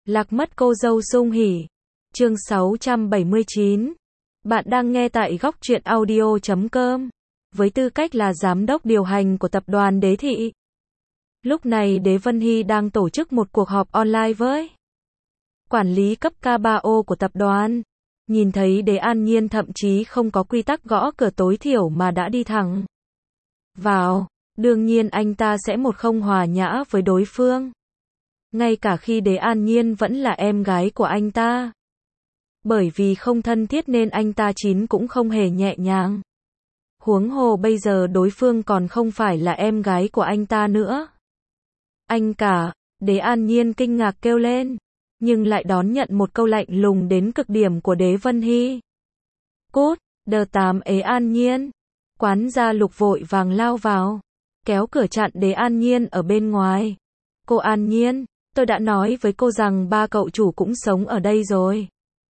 Lạc mất cô dâu Sung Hỉ. Chương 679. Bạn đang nghe tại góc truyện audio.com. Với tư cách là giám đốc điều hành của tập đoàn Đế Thị. Lúc này Đế Vân Hy đang tổ chức một cuộc họp online với quản lý cấp K3O của tập đoàn. Nhìn thấy Đế An Nhiên thậm chí không có quy tắc gõ cửa tối thiểu mà đã đi thẳng vào. Đương nhiên anh ta sẽ không hòa nhã với đối phương. Ngay cả khi Đế An Nhiên vẫn là em gái của anh ta. Bởi vì không thân thiết nên anh ta cũng không hề nhẹ nhàng. Huống hồ bây giờ đối phương còn không phải là em gái của anh ta nữa. Anh cả, Đế An Nhiên kinh ngạc kêu lên, nhưng lại đón nhận một câu lạnh lùng đến cực điểm của Đế Vân Hy. Cút, đờ tám ế An Nhiên. Quán gia Lục vội vàng lao vào, kéo cửa chặn Đế An Nhiên ở bên ngoài. Cô An Nhiên, tôi đã nói với cô rằng ba cậu chủ cũng sống ở đây rồi.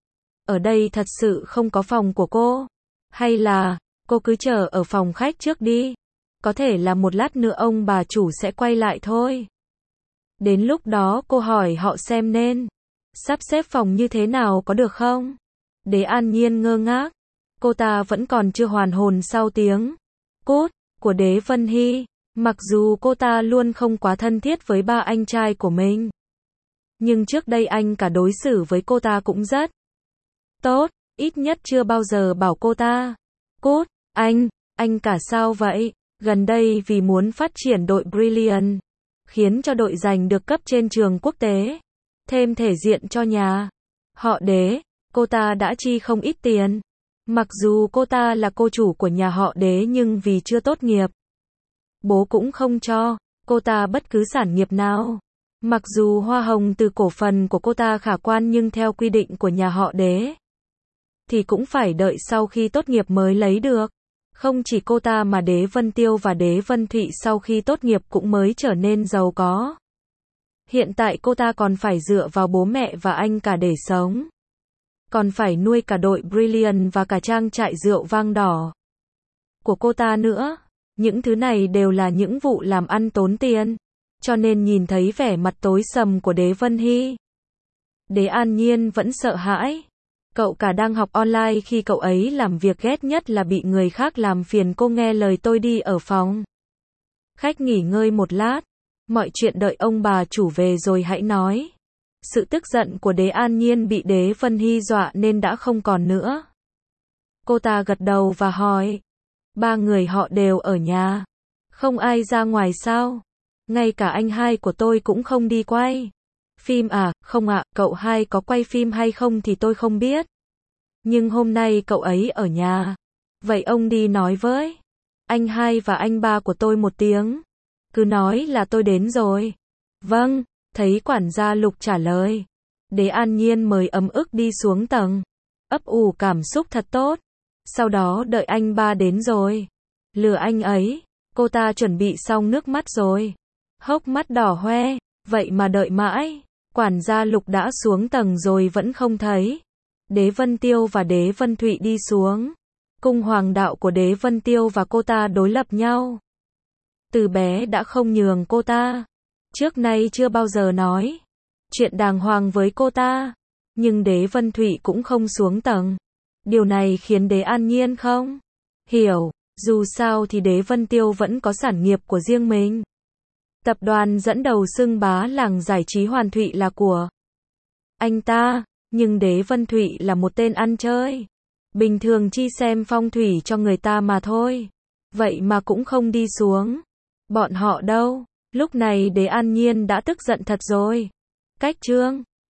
Ở đây thật sự không có phòng của cô. Hay là, cô cứ chờ ở phòng khách trước đi. Có thể là một lát nữa ông bà chủ sẽ quay lại thôi. Đến lúc đó cô hỏi họ xem nên sắp xếp phòng như thế nào có được không? Đế An Nhiên ngơ ngác. Cô ta vẫn còn chưa hoàn hồn sau tiếng cút của Đế Vân Hy. Mặc dù cô ta luôn không quá thân thiết với ba anh trai của mình. Nhưng trước đây anh cả đối xử với cô ta cũng rất tốt, ít nhất chưa bao giờ bảo cô ta cút. Anh cả sao vậy? Gần đây vì muốn phát triển đội Brilliant, khiến cho đội giành được cấp trên trường quốc tế, thêm thể diện cho nhà họ Đế, cô ta đã chi không ít tiền. Mặc dù cô ta là cô chủ của nhà họ Đế nhưng vì chưa tốt nghiệp, bố cũng không cho cô ta bất cứ sản nghiệp nào. Mặc dù hoa hồng từ cổ phần của cô ta khả quan nhưng theo quy định của nhà họ Đế thì cũng phải đợi sau khi tốt nghiệp mới lấy được. Không chỉ cô ta mà Đế Vân Tiêu và Đế Vân Thụy sau khi tốt nghiệp cũng mới trở nên giàu có. Hiện tại cô ta còn phải dựa vào bố mẹ và anh cả để sống. Còn phải nuôi cả đội Brilliant và cả trang trại rượu vang đỏ của cô ta nữa. Những thứ này đều là những vụ làm ăn tốn tiền. Cho nên nhìn thấy vẻ mặt tối sầm của Đế Vân Hy, Đế An Nhiên vẫn sợ hãi. Cậu cả đang học online khi cậu ấy làm việc ghét nhất là bị người khác làm phiền. Cô nghe lời tôi đi ở phòng khách nghỉ ngơi một lát. Mọi chuyện đợi ông bà chủ về rồi hãy nói. Sự tức giận của Đế An Nhiên bị Đế Vân Hy dọa nên đã không còn nữa. Cô ta gật đầu và hỏi. Ba người họ đều ở nhà. Không ai ra ngoài sao? Ngay cả anh hai của tôi cũng không đi quay phim à? Không ạ, cậu hai có quay phim hay không thì tôi không biết. Nhưng hôm nay cậu ấy ở nhà. Vậy ông đi nói với anh hai và anh ba của tôi một tiếng. Cứ nói là tôi đến rồi. Vâng, thấy quản gia Lục trả lời. Đế An Nhiên mới ấm ức đi xuống tầng. Ấp ủ cảm xúc thật tốt. Sau đó đợi anh ba đến rồi. Lừa anh ấy. Cô ta chuẩn bị xong nước mắt rồi. Hốc mắt đỏ hoe. Vậy mà đợi mãi. Quản gia Lục đã xuống tầng rồi vẫn không thấy. Đế Vân Tiêu và Đế Vân Thụy đi xuống. Cung hoàng đạo của Đế Vân Tiêu và cô ta đối lập nhau. Từ bé đã không nhường cô ta. Trước nay chưa bao giờ nói chuyện đàng hoàng với cô ta. Nhưng Đế Vân Thụy cũng không xuống tầng. Điều này khiến Đế An Nhiên không hiểu. Dù sao thì Đế Vân Tiêu vẫn có sản nghiệp của riêng mình. Tập đoàn dẫn đầu xưng bá làng giải trí Hoàn Thụy là của anh ta. Nhưng Đế Vân Thụy là một tên ăn chơi. Bình thường chi xem phong thủy cho người ta mà thôi. Vậy mà cũng không đi xuống. Bọn họ đâu? Lúc này Đế An Nhiên đã tức giận thật rồi. Cách chương